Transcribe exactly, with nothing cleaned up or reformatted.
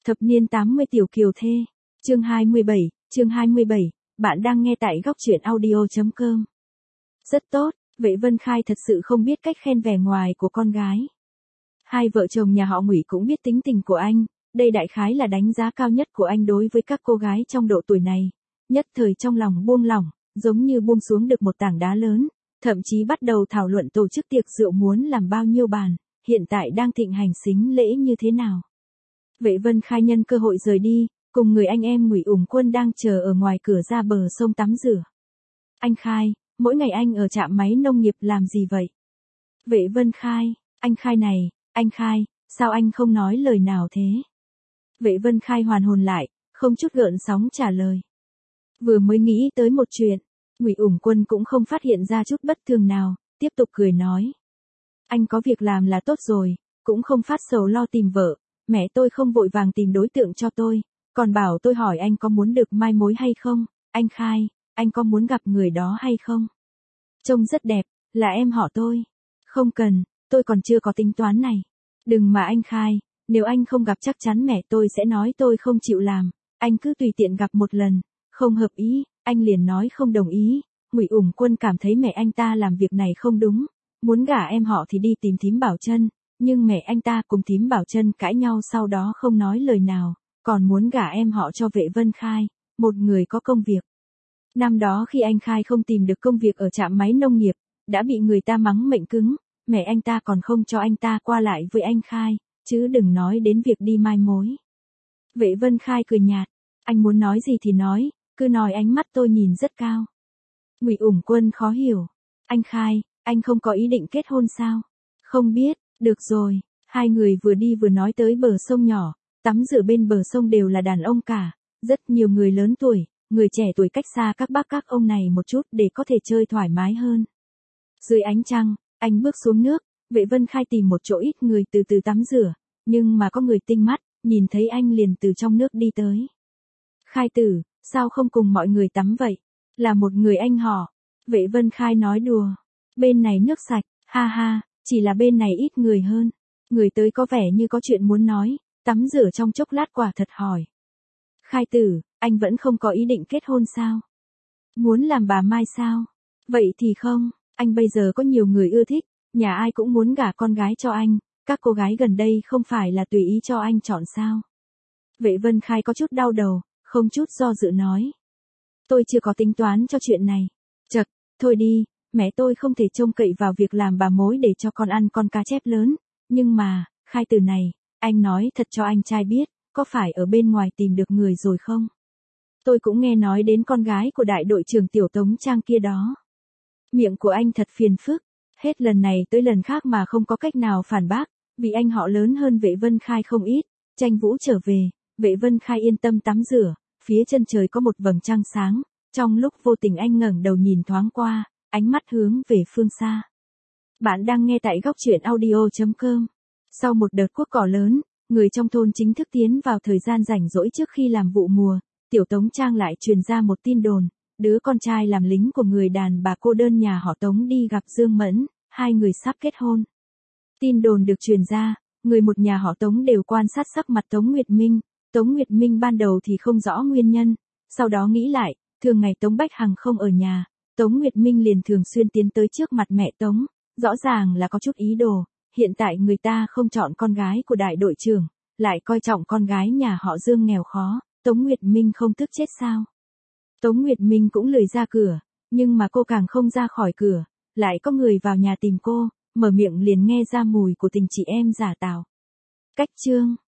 Thập niên tám mươi tiểu kiều thê. Chương hai mươi bảy, chương hai mươi bảy, bạn đang nghe tại góc truyện audio chấm com. Rất tốt, Vệ Vân Khai thật sự không biết cách khen vẻ ngoài của con gái. Hai vợ chồng nhà họ Ngụy cũng biết tính tình của anh, đây đại khái là đánh giá cao nhất của anh đối với các cô gái trong độ tuổi này. Nhất thời trong lòng buông lỏng, giống như buông xuống được một tảng đá lớn, thậm chí bắt đầu thảo luận tổ chức tiệc rượu muốn làm bao nhiêu bàn, hiện tại đang thịnh hành sính lễ như thế nào. Vệ Vân Khai nhân cơ hội rời đi, cùng người anh em Ngụy Ủng Quân đang chờ ở ngoài cửa ra bờ sông tắm rửa. Anh Khai, mỗi ngày anh ở trạm máy nông nghiệp làm gì vậy? Vệ Vân Khai, anh Khai này, anh Khai, sao anh không nói lời nào thế? Vệ Vân Khai hoàn hồn lại, không chút gợn sóng trả lời. Vừa mới nghĩ tới một chuyện, Ngụy Ủng Quân cũng không phát hiện ra chút bất thường nào, tiếp tục cười nói. Anh có việc làm là tốt rồi, cũng không phát sầu lo tìm vợ, mẹ tôi không vội vàng tìm đối tượng cho tôi, còn bảo tôi hỏi anh có muốn được mai mối hay không, anh Khai, anh có muốn gặp người đó hay không? Trông rất đẹp, là em họ tôi. Không cần, tôi còn chưa có tính toán này. Đừng mà anh Khai, nếu anh không gặp chắc chắn mẹ tôi sẽ nói tôi không chịu làm, anh cứ tùy tiện gặp một lần, không hợp ý, anh liền nói không đồng ý. Ngụy Ủng Quân cảm thấy mẹ anh ta làm việc này không đúng, muốn gả em họ thì đi tìm thím Bảo Chân, nhưng mẹ anh ta cùng thím Bảo Chân cãi nhau sau đó không nói lời nào, còn muốn gả em họ cho Vệ Vân Khai, một người có công việc. Năm đó khi anh Khai không tìm được công việc ở trạm máy nông nghiệp, đã bị người ta mắng mệnh cứng, mẹ anh ta còn không cho anh ta qua lại với anh Khai, chứ đừng nói đến việc đi mai mối. Vệ Vân Khai cười nhạt, anh muốn nói gì thì nói, cứ nói, ánh mắt tôi nhìn rất cao. Ngụy Ủng Quân khó hiểu, anh Khai, anh không có ý định kết hôn sao? Không biết, được rồi, hai người vừa đi vừa nói tới bờ sông nhỏ, tắm rửa bên bờ sông đều là đàn ông cả, rất nhiều người lớn tuổi, người trẻ tuổi cách xa các bác các ông này một chút để có thể chơi thoải mái hơn. Dưới ánh trăng, anh bước xuống nước, Vệ Vân Khai tìm một chỗ ít người từ từ tắm rửa, nhưng mà có người tinh mắt, nhìn thấy anh liền từ trong nước đi tới. Khai tử, sao không cùng mọi người tắm vậy? Là một người anh họ. Vệ Vân Khai nói đùa. Bên này nước sạch, ha ha, chỉ là bên này ít người hơn. Người tới có vẻ như có chuyện muốn nói, tắm rửa trong chốc lát quả thật hỏi. Khai tử, anh vẫn không có ý định kết hôn sao? Muốn làm bà Mai sao? Vậy thì không, anh bây giờ có nhiều người ưa thích, nhà ai cũng muốn gả con gái cho anh, các cô gái gần đây không phải là tùy ý cho anh chọn sao? Vệ Vân Khai có chút đau đầu, không chút do dự nói. Tôi chưa có tính toán cho chuyện này. Chật, thôi đi, mẹ tôi không thể trông cậy vào việc làm bà mối để cho con ăn con cá chép lớn, nhưng mà, Khai từ này, anh nói thật cho anh trai biết, có phải ở bên ngoài tìm được người rồi không? Tôi cũng nghe nói đến con gái của đại đội trưởng Tiểu Tống Trang kia đó. Miệng của anh thật phiền phức, hết lần này tới lần khác mà không có cách nào phản bác, vì anh họ lớn hơn Vệ Vân Khai không ít. Tranh Vũ trở về, Vệ Vân Khai yên tâm tắm rửa, phía chân trời có một vầng trăng sáng, trong lúc vô tình anh ngẩng đầu nhìn thoáng qua, ánh mắt hướng về phương xa. Bạn đang nghe tại góc truyện audio chấm com. Sau một đợt cuốc cỏ lớn, người trong thôn chính thức tiến vào thời gian rảnh rỗi trước khi làm vụ mùa, Tiểu Tống Trang lại truyền ra một tin đồn, đứa con trai làm lính của người đàn bà cô đơn nhà họ Tống đi gặp Dương Mẫn, hai người sắp kết hôn. Tin đồn được truyền ra, người một nhà họ Tống đều quan sát sắc mặt Tống Nguyệt Minh, Tống Nguyệt Minh ban đầu thì không rõ nguyên nhân, sau đó nghĩ lại, thường ngày Tống Bách Hằng không ở nhà, Tống Nguyệt Minh liền thường xuyên tiến tới trước mặt mẹ Tống, rõ ràng là có chút ý đồ, hiện tại người ta không chọn con gái của đại đội trưởng, lại coi trọng con gái nhà họ Dương nghèo khó, Tống Nguyệt Minh không tức chết sao? Tống Nguyệt Minh cũng lười ra cửa, nhưng mà cô càng không ra khỏi cửa, lại có người vào nhà tìm cô, mở miệng liền nghe ra mùi của tình chị em giả tạo. Cách chương